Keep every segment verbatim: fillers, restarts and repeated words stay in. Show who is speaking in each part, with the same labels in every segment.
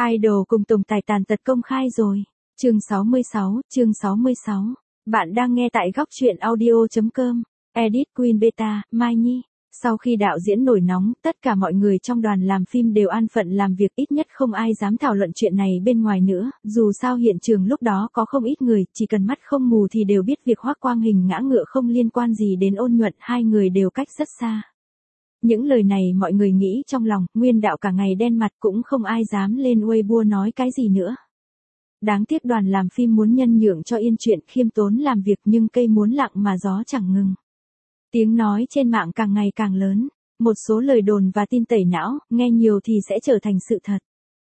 Speaker 1: Idol cùng tồn tại tàn tật công khai rồi. Chương sáu mươi sáu, chương sáu mươi sáu. Bạn đang nghe tại góc truyện audio chấm com. Edit Queen Beta, Mai Nhi. Sau khi đạo diễn nổi nóng, tất cả mọi người trong đoàn làm phim đều an phận làm việc, ít nhất không ai dám thảo luận chuyện này bên ngoài nữa, dù sao hiện trường lúc đó có không ít người, chỉ cần mắt không mù thì đều biết việc Hoắc Quang Hình ngã ngựa không liên quan gì đến Ôn Nhuận, hai người đều cách rất xa. Những lời này mọi người nghĩ trong lòng, Nguyên đạo cả ngày đen mặt cũng không ai dám lên Weibo nói cái gì nữa. Đáng tiếc đoàn làm phim muốn nhân nhượng cho Yên chuyện khiêm tốn làm việc nhưng cây muốn lặng mà gió chẳng ngừng. Tiếng nói trên mạng càng ngày càng lớn, một số lời đồn và tin tẩy não, nghe nhiều thì sẽ trở thành sự thật.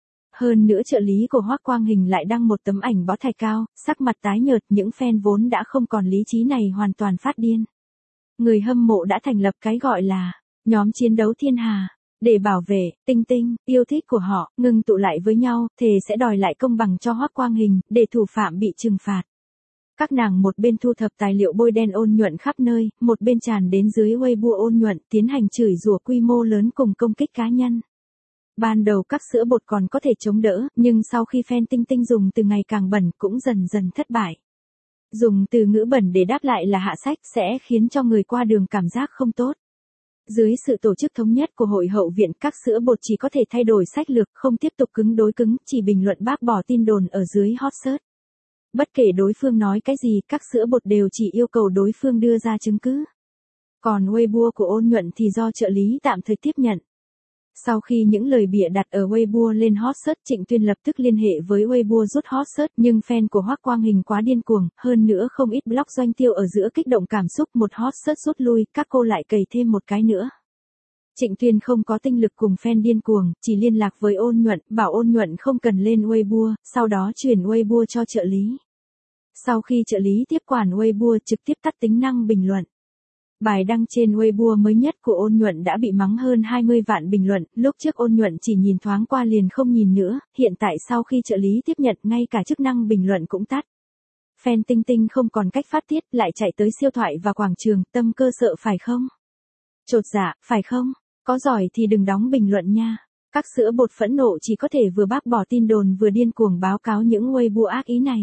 Speaker 1: Hơn nữa trợ lý của Hoắc Quang Hình lại đăng một tấm ảnh bó thạch cao, sắc mặt tái nhợt, những fan vốn đã không còn lý trí này hoàn toàn phát điên. Người hâm mộ đã thành lập cái gọi là nhóm chiến đấu thiên hà, để bảo vệ Tinh Tinh, yêu thích của họ, ngừng tụ lại với nhau, thề sẽ đòi lại công bằng cho Hoắc Quang Hình, để thủ phạm bị trừng phạt. Các nàng một bên thu thập tài liệu bôi đen Ôn Nhuận khắp nơi, một bên tràn đến dưới Weibo Ôn Nhuận, tiến hành chửi rủa quy mô lớn cùng công kích cá nhân. Ban đầu các sữa bột còn có thể chống đỡ, nhưng sau khi fan Tinh Tinh dùng từ ngày càng bẩn cũng dần dần thất bại. Dùng từ ngữ bẩn để đáp lại là hạ sách sẽ khiến cho người qua đường cảm giác không tốt. Dưới sự tổ chức thống nhất của hội hậu viện, các sữa bột chỉ có thể thay đổi sách lược, không tiếp tục cứng đối cứng, chỉ bình luận bác bỏ tin đồn ở dưới hot search. Bất kể đối phương nói cái gì, các sữa bột đều chỉ yêu cầu đối phương đưa ra chứng cứ. Còn Weibo của Ôn Nhuận thì do trợ lý tạm thời tiếp nhận. Sau khi những lời bịa đặt ở Weibo lên hot search, Trịnh Tuyên lập tức liên hệ với Weibo rút hot search, nhưng fan của Hoắc Quang Hình quá điên cuồng, hơn nữa không ít blog doanh tiêu ở giữa kích động cảm xúc, một hot search rút lui, các cô lại cày thêm một cái nữa. Trịnh Tuyên không có tinh lực cùng fan điên cuồng, chỉ liên lạc với Ôn Nhuận, bảo Ôn Nhuận không cần lên Weibo, sau đó chuyển Weibo cho trợ lý. Sau khi trợ lý tiếp quản Weibo, trực tiếp tắt tính năng bình luận. Bài đăng trên Weibo mới nhất của Ôn Nhuận đã bị mắng hơn hai mươi vạn bình luận, lúc trước Ôn Nhuận chỉ nhìn thoáng qua liền không nhìn nữa, hiện tại sau khi trợ lý tiếp nhận ngay cả chức năng bình luận cũng tắt. Fan Tinh Tinh không còn cách phát tiết, lại chạy tới siêu thoại và quảng trường, tâm cơ sợ phải không? Chột dạ, phải không? Có giỏi thì đừng đóng bình luận nha. Các sữa bột phẫn nộ chỉ có thể vừa bác bỏ tin đồn vừa điên cuồng báo cáo những Weibo ác ý này.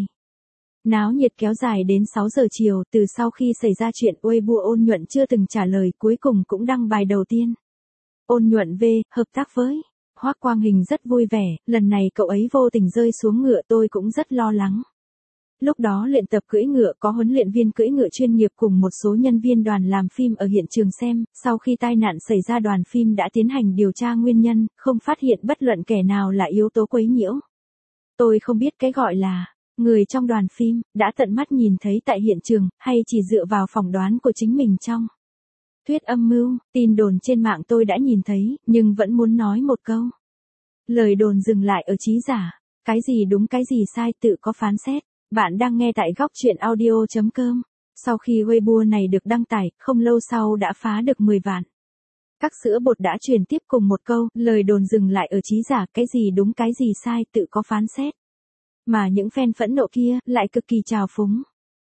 Speaker 1: Náo nhiệt kéo dài đến sáu giờ chiều, từ sau khi xảy ra chuyện Weibo Ôn Nhuận chưa từng trả lời, cuối cùng cũng đăng bài đầu tiên. Ôn Nhuận V, hợp tác với Hoắc Quang Hình rất vui vẻ, lần này cậu ấy vô tình rơi xuống ngựa, tôi cũng rất lo lắng. Lúc đó luyện tập cưỡi ngựa, có huấn luyện viên cưỡi ngựa chuyên nghiệp cùng một số nhân viên đoàn làm phim ở hiện trường xem, sau khi tai nạn xảy ra đoàn phim đã tiến hành điều tra nguyên nhân, không phát hiện bất luận kẻ nào là yếu tố quấy nhiễu. Tôi không biết cái gọi là người trong đoàn phim đã tận mắt nhìn thấy tại hiện trường, hay chỉ dựa vào phỏng đoán của chính mình trong thuyết âm mưu, tin đồn trên mạng tôi đã nhìn thấy, nhưng vẫn muốn nói một câu. Lời đồn dừng lại ở trí giả, cái gì đúng cái gì sai tự có phán xét. Bạn đang nghe tại góc truyện audio chấm com. Sau khi Weibo này được đăng tải, không lâu sau đã phá được mười vạn. Các sữa bột đã truyền tiếp cùng một câu, lời đồn dừng lại ở trí giả, cái gì đúng cái gì sai tự có phán xét. Mà những fan phẫn nộ kia lại cực kỳ trào phúng.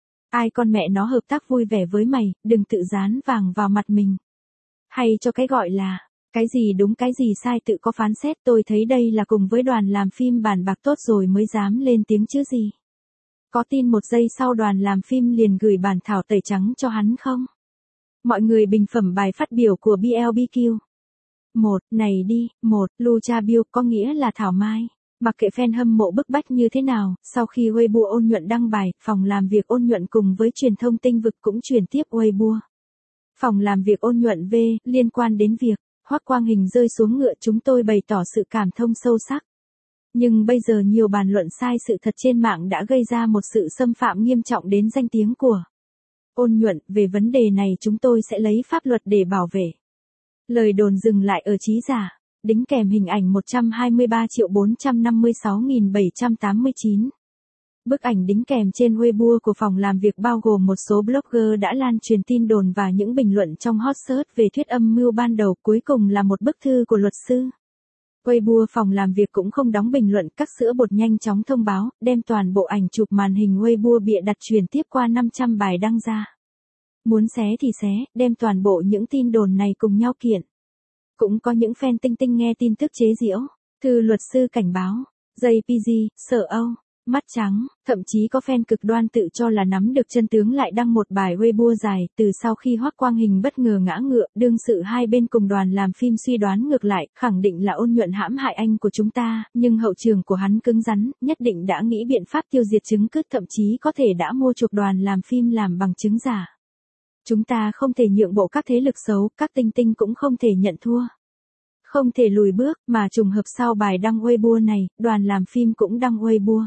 Speaker 1: Ai con mẹ nó hợp tác vui vẻ với mày, đừng tự dán vàng vào mặt mình. Hay cho cái gọi là cái gì đúng cái gì sai tự có phán xét, tôi thấy đây là cùng với đoàn làm phim bàn bạc tốt rồi mới dám lên tiếng chứ gì. Có tin một giây sau đoàn làm phim liền gửi bản thảo tẩy trắng cho hắn không? Mọi người bình phẩm bài phát biểu của bê lờ bê quy. Một, này đi, một, Lucha Bill có nghĩa là Thảo Mai. Mặc kệ fan hâm mộ bức bách như thế nào, sau khi Weibo Ôn Nhuận đăng bài, phòng làm việc Ôn Nhuận cùng với truyền thông Tinh Vực cũng truyền tiếp Weibo. Phòng làm việc Ôn Nhuận V, liên quan đến việc Hoắc Quang Hình rơi xuống ngựa, chúng tôi bày tỏ sự cảm thông sâu sắc. Nhưng bây giờ nhiều bàn luận sai sự thật trên mạng đã gây ra một sự xâm phạm nghiêm trọng đến danh tiếng của Ôn Nhuận, về vấn đề này chúng tôi sẽ lấy pháp luật để bảo vệ. Lời đồn dừng lại ở trí giả, đính kèm hình ảnh một trăm hai mươi ba triệu bốn trăm năm mươi sáu nghìn bảy trăm tám mươi chín. Bức ảnh đính kèm trên Weibo của phòng làm việc bao gồm một số blogger đã lan truyền tin đồn và những bình luận trong hot search về thuyết âm mưu ban đầu, cuối cùng là một bức thư của luật sư. Weibo phòng làm việc cũng không đóng bình luận, các sữa bột nhanh chóng thông báo, đem toàn bộ ảnh chụp màn hình Weibo bịa đặt truyền tiếp qua năm trăm bài đăng ra. Muốn xé thì xé, đem toàn bộ những tin đồn này cùng nhau kiện. Cũng có những fan Tinh Tinh nghe tin tức chế giễu. Thư luật sư cảnh báo, jê pê giê, sợ Âu, mắt trắng, thậm chí có fan cực đoan tự cho là nắm được chân tướng lại đăng một bài Weibo dài, từ sau khi Hoắc Quang Hình bất ngờ ngã ngựa, đương sự hai bên cùng đoàn làm phim suy đoán ngược lại, khẳng định là Ôn Nhuận hãm hại anh của chúng ta, nhưng hậu trường của hắn cứng rắn, nhất định đã nghĩ biện pháp tiêu diệt chứng cứ, thậm chí có thể đã mua chuộc đoàn làm phim làm bằng chứng giả. Chúng ta không thể nhượng bộ các thế lực xấu, các tinh tinh cũng không thể nhận thua. Không thể lùi bước, mà trùng hợp sau bài đăng Weibo này, đoàn làm phim cũng đăng Weibo.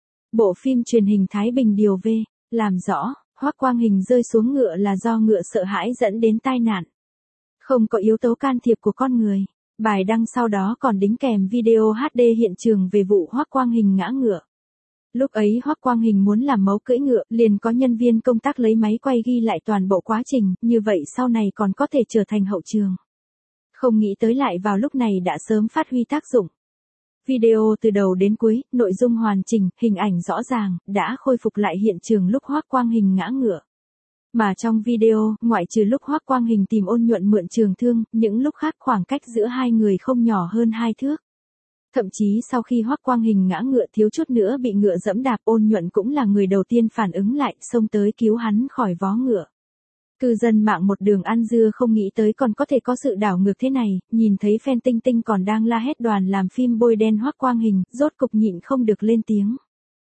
Speaker 1: Bộ phim truyền hình Thái Bình Điều V, làm rõ, Hoắc Quang Hình rơi xuống ngựa là do ngựa sợ hãi dẫn đến tai nạn. Không có yếu tố can thiệp của con người. Bài đăng sau đó còn đính kèm video hát đê hiện trường về vụ Hoắc Quang Hình ngã ngựa. Lúc ấy Hoắc Quang Hình muốn làm mẫu cưỡi ngựa, liền có nhân viên công tác lấy máy quay ghi lại toàn bộ quá trình, như vậy sau này còn có thể trở thành hậu trường. Không nghĩ tới lại vào lúc này đã sớm phát huy tác dụng. Video từ đầu đến cuối, nội dung hoàn chỉnh, hình ảnh rõ ràng, đã khôi phục lại hiện trường lúc Hoắc Quang Hình ngã ngựa. Mà trong video, ngoại trừ lúc Hoắc Quang Hình tìm Ôn Nhuận mượn trường thương, những lúc khác khoảng cách giữa hai người không nhỏ hơn hai thước. Thậm chí sau khi Hoắc Quang Hình ngã ngựa thiếu chút nữa bị ngựa dẫm đạp, Ôn Nhuận cũng là người đầu tiên phản ứng lại, xông tới cứu hắn khỏi vó ngựa. Cư dân mạng một đường ăn dưa không nghĩ tới còn có thể có sự đảo ngược thế này, nhìn thấy fan tinh tinh còn đang la hét đoàn làm phim bôi đen Hoắc Quang Hình, rốt cục nhịn không được lên tiếng.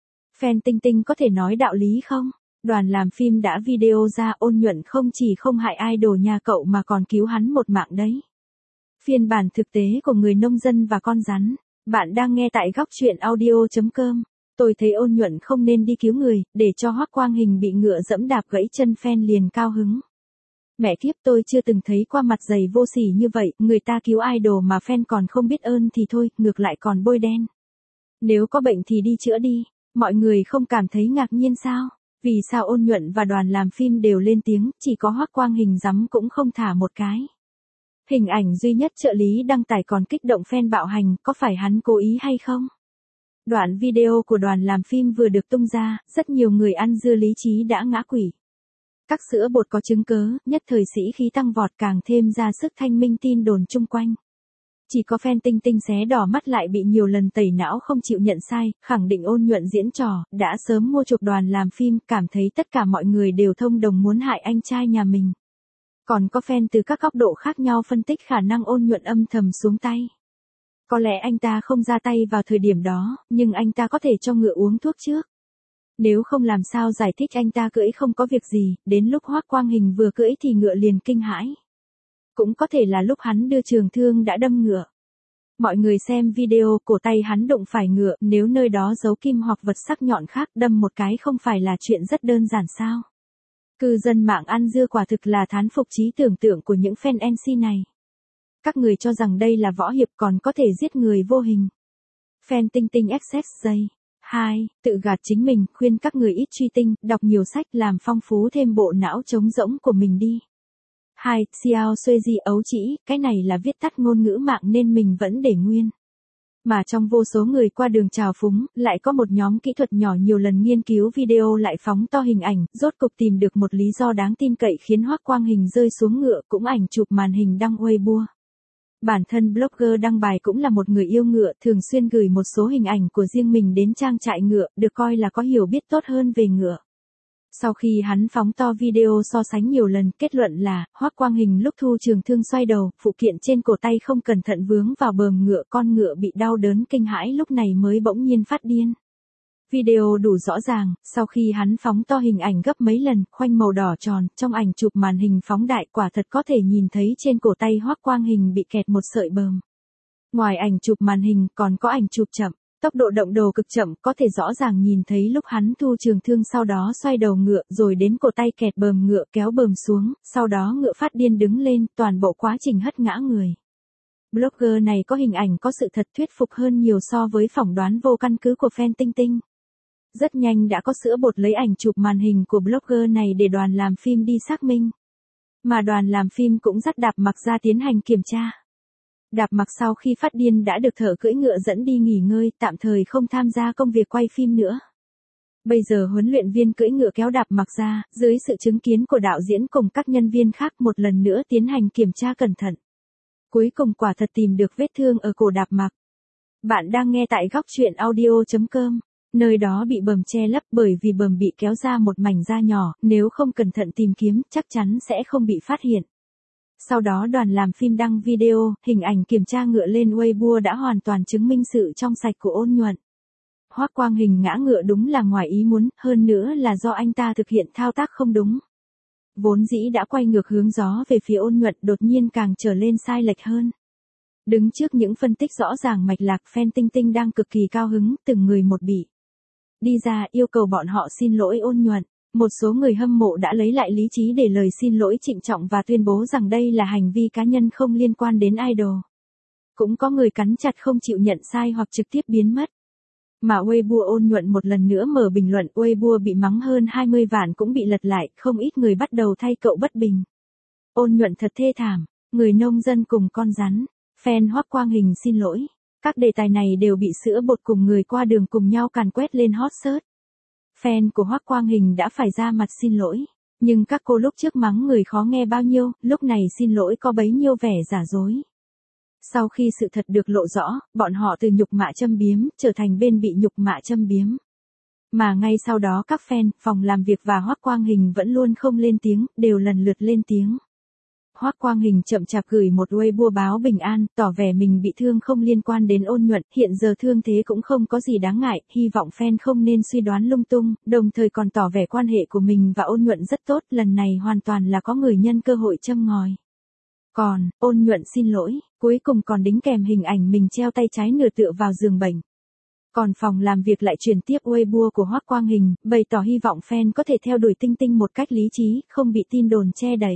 Speaker 1: Fan tinh tinh có thể nói đạo lý không? Đoàn làm phim đã video ra, Ôn Nhuận không chỉ không hại idol nhà cậu mà còn cứu hắn một mạng đấy. Phiên bản thực tế của người nông dân và con rắn. Bạn đang nghe tại góc truyện audio chấm com. Tôi thấy Ôn Nhuận không nên đi cứu người, để cho Hoắc Quang Hình bị ngựa dẫm đạp gãy chân, fan liền cao hứng. Mẹ kiếp, tôi chưa từng thấy qua mặt dày vô sỉ như vậy, người ta cứu idol mà fan còn không biết ơn thì thôi, ngược lại còn bôi đen. Nếu có bệnh thì đi chữa đi, mọi người không cảm thấy ngạc nhiên sao? Vì sao Ôn Nhuận và đoàn làm phim đều lên tiếng, chỉ có Hoắc Quang Hình dám cũng không thả một cái. Hình ảnh duy nhất trợ lý đăng tải còn kích động fan bạo hành, có phải hắn cố ý hay không? Đoạn video của đoàn làm phim vừa được tung ra, rất nhiều người ăn dưa lý trí đã ngã quỵ. Các sữa bột có chứng cớ, nhất thời sĩ khí tăng vọt, càng thêm ra sức thanh minh tin đồn chung quanh. Chỉ có fan tinh tinh xé đỏ mắt lại bị nhiều lần tẩy não không chịu nhận sai, khẳng định Ôn Nhuận diễn trò, đã sớm mua chuộc đoàn làm phim, cảm thấy tất cả mọi người đều thông đồng muốn hại anh trai nhà mình. Còn có fan từ các góc độ khác nhau phân tích khả năng Ôn Nhuận âm thầm xuống tay. Có lẽ anh ta không ra tay vào thời điểm đó, nhưng anh ta có thể cho ngựa uống thuốc trước. Nếu không làm sao giải thích anh ta cưỡi không có việc gì, đến lúc Hoắc Quang Hình vừa cưỡi thì ngựa liền kinh hãi. Cũng có thể là lúc hắn đưa trường thương đã đâm ngựa. Mọi người xem video, cổ tay hắn đụng phải ngựa, nếu nơi đó giấu kim hoặc vật sắc nhọn khác, đâm một cái không phải là chuyện rất đơn giản sao? Cư dân mạng ăn dưa quả thực là thán phục trí tưởng tượng của những fan en xê này. Các người cho rằng đây là võ hiệp còn có thể giết người vô hình. Fan tinh tinh ích ét J. hai. Tự gạt chính mình, khuyên các người ít truy tinh, đọc nhiều sách làm phong phú thêm bộ não trống rỗng của mình đi. hai. Xiao Suezi ấu chỉ, cái này là viết tắt ngôn ngữ mạng nên mình vẫn để nguyên. Mà trong vô số người qua đường trào phúng, lại có một nhóm kỹ thuật nhỏ nhiều lần nghiên cứu video lại phóng to hình ảnh, rốt cục tìm được một lý do đáng tin cậy khiến Hoắc Quang Hình rơi xuống ngựa, cũng ảnh chụp màn hình đăng Weibo. Bản thân blogger đăng bài cũng là một người yêu ngựa, thường xuyên gửi một số hình ảnh của riêng mình đến trang trại ngựa, được coi là có hiểu biết tốt hơn về ngựa. Sau khi hắn phóng to video so sánh nhiều lần, kết luận là, Hoắc Quang Hình lúc thu trường thương xoay đầu, phụ kiện trên cổ tay không cẩn thận vướng vào bờm ngựa, con ngựa bị đau đớn kinh hãi lúc này mới bỗng nhiên phát điên. Video đủ rõ ràng, sau khi hắn phóng to hình ảnh gấp mấy lần, khoanh màu đỏ tròn, trong ảnh chụp màn hình phóng đại quả thật có thể nhìn thấy trên cổ tay Hoắc Quang Hình bị kẹt một sợi bờm. Ngoài ảnh chụp màn hình còn có ảnh chụp chậm, tốc độ động đồ cực chậm, có thể rõ ràng nhìn thấy lúc hắn thu trường thương sau đó xoay đầu ngựa rồi đến cổ tay kẹt bờm ngựa kéo bờm xuống, sau đó ngựa phát điên đứng lên, toàn bộ quá trình hất ngã người. Blogger này có hình ảnh có sự thật thuyết phục hơn nhiều so với phỏng đoán vô căn cứ của fan tinh tinh. Rất nhanh đã có sữa bột lấy ảnh chụp màn hình của blogger này để đoàn làm phim đi xác minh. Mà đoàn làm phim cũng dắt Đạp Mặc ra tiến hành kiểm tra. Đạp Mặc sau khi phát điên đã được thợ cưỡi ngựa dẫn đi nghỉ ngơi, tạm thời không tham gia công việc quay phim nữa. Bây giờ huấn luyện viên cưỡi ngựa kéo Đạp Mặc ra, dưới sự chứng kiến của đạo diễn cùng các nhân viên khác một lần nữa tiến hành kiểm tra cẩn thận. Cuối cùng quả thật tìm được vết thương ở cổ Đạp Mặc. Bạn đang nghe tại góc chuyện audio chấm com. Nơi đó bị bầm che lấp bởi vì bầm bị kéo ra một mảnh da nhỏ, nếu không cẩn thận tìm kiếm, chắc chắn sẽ không bị phát hiện. Sau đó đoàn làm phim đăng video, hình ảnh kiểm tra ngựa lên Weibo đã hoàn toàn chứng minh sự trong sạch của Ôn Nhuận. Hoắc Quang Hình ngã ngựa đúng là ngoài ý muốn, hơn nữa là do anh ta thực hiện thao tác không đúng. Vốn dĩ đã quay ngược hướng gió về phía Ôn Nhuận đột nhiên càng trở lên sai lệch hơn. Đứng trước những phân tích rõ ràng mạch lạc, fan Tinh Tinh đang cực kỳ cao hứng, từng người một bị đi ra yêu cầu bọn họ xin lỗi Ôn Nhuận. Một số người hâm mộ đã lấy lại lý trí để lời xin lỗi trịnh trọng và tuyên bố rằng đây là hành vi cá nhân không liên quan đến idol. Cũng có người cắn chặt không chịu nhận sai hoặc trực tiếp biến mất. Mà Weibo Ôn Nhuận một lần nữa mở bình luận, Weibo bị mắng hơn hai mươi vạn cũng bị lật lại, không ít người bắt đầu thay cậu bất bình. Ôn Nhuận thật thê thảm, người nông dân cùng con rắn, fan Hoắc Quang Hình xin lỗi. Các đề tài này đều bị sữa bột cùng người qua đường cùng nhau càn quét lên hot search. Fan của Hoắc Quang Hình đã phải ra mặt xin lỗi, nhưng các cô lúc trước mắng người khó nghe bao nhiêu, lúc này xin lỗi có bấy nhiêu vẻ giả dối. Sau khi sự thật được lộ rõ, bọn họ từ nhục mạ châm biếm, trở thành bên bị nhục mạ châm biếm. Mà ngay sau đó các fan, phòng làm việc và Hoắc Quang Hình vẫn luôn không lên tiếng, đều lần lượt lên tiếng. Hoắc Quang Hình chậm chạp gửi một Weibo báo bình an, tỏ vẻ mình bị thương không liên quan đến Ôn Nhuận, hiện giờ thương thế cũng không có gì đáng ngại, hy vọng fan không nên suy đoán lung tung, đồng thời còn tỏ vẻ quan hệ của mình và Ôn Nhuận rất tốt, lần này hoàn toàn là có người nhân cơ hội châm ngòi. Còn, Ôn Nhuận xin lỗi, cuối cùng còn đính kèm hình ảnh mình treo tay trái nửa tựa vào giường bệnh. Còn phòng làm việc lại truyền tiếp Weibo của Hoắc Quang Hình, bày tỏ hy vọng fan có thể theo đuổi Tinh Tinh một cách lý trí, không bị tin đồn che đậy.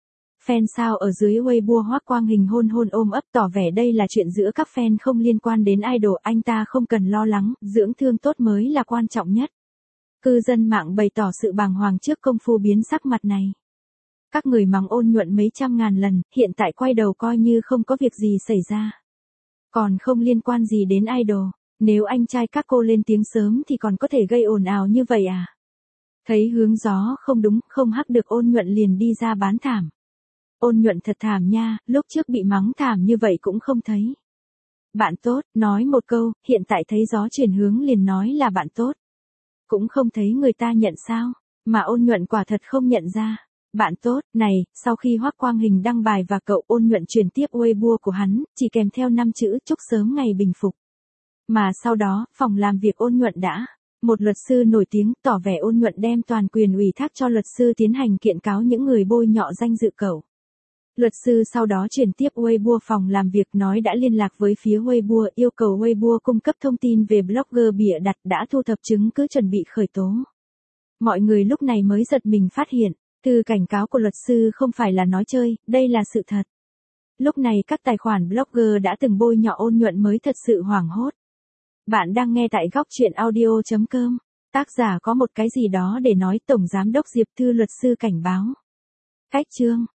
Speaker 1: Fan sao ở dưới Weibo Hoắc Quang Hình hôn hôn ôm ấp tỏ vẻ đây là chuyện giữa các fan không liên quan đến idol, anh ta không cần lo lắng, dưỡng thương tốt mới là quan trọng nhất. Cư dân mạng bày tỏ sự bàng hoàng trước công phu biến sắc mặt này. Các người mắng Ôn Nhuận mấy trăm ngàn lần, hiện tại quay đầu coi như không có việc gì xảy ra. Còn không liên quan gì đến idol, nếu anh trai các cô lên tiếng sớm thì còn có thể gây ồn ào như vậy à? Thấy hướng gió không đúng, không hắc được Ôn Nhuận liền đi ra bán thảm. Ôn Nhuận thật thảm nha, lúc trước bị mắng thảm như vậy cũng không thấy. Bạn tốt, nói một câu, hiện tại thấy gió chuyển hướng liền nói là bạn tốt. Cũng không thấy người ta nhận sao, mà Ôn Nhuận quả thật không nhận ra. Bạn tốt, này, sau khi Hoắc Quang Hình đăng bài và cậu Ôn Nhuận truyền tiếp Weibo của hắn, chỉ kèm theo năm chữ chúc sớm ngày bình phục. Mà sau đó, phòng làm việc Ôn Nhuận đã, một luật sư nổi tiếng tỏ vẻ Ôn Nhuận đem toàn quyền ủy thác cho luật sư tiến hành kiện cáo những người bôi nhọ danh dự cậu. Luật sư sau đó chuyển tiếp Weibo phòng làm việc nói đã liên lạc với phía Weibo yêu cầu Weibo cung cấp thông tin về blogger bịa đặt đã thu thập chứng cứ chuẩn bị khởi tố. Mọi người lúc này mới giật mình phát hiện, thư cảnh cáo của luật sư không phải là nói chơi, đây là sự thật. Lúc này các tài khoản blogger đã từng bôi nhọ Ôn Nhuận mới thật sự hoảng hốt. Bạn đang nghe tại góc chuyện audio chấm com. Tác giả có một cái gì đó để nói, Tổng Giám đốc Diệp Thư luật sư cảnh báo. Cách chương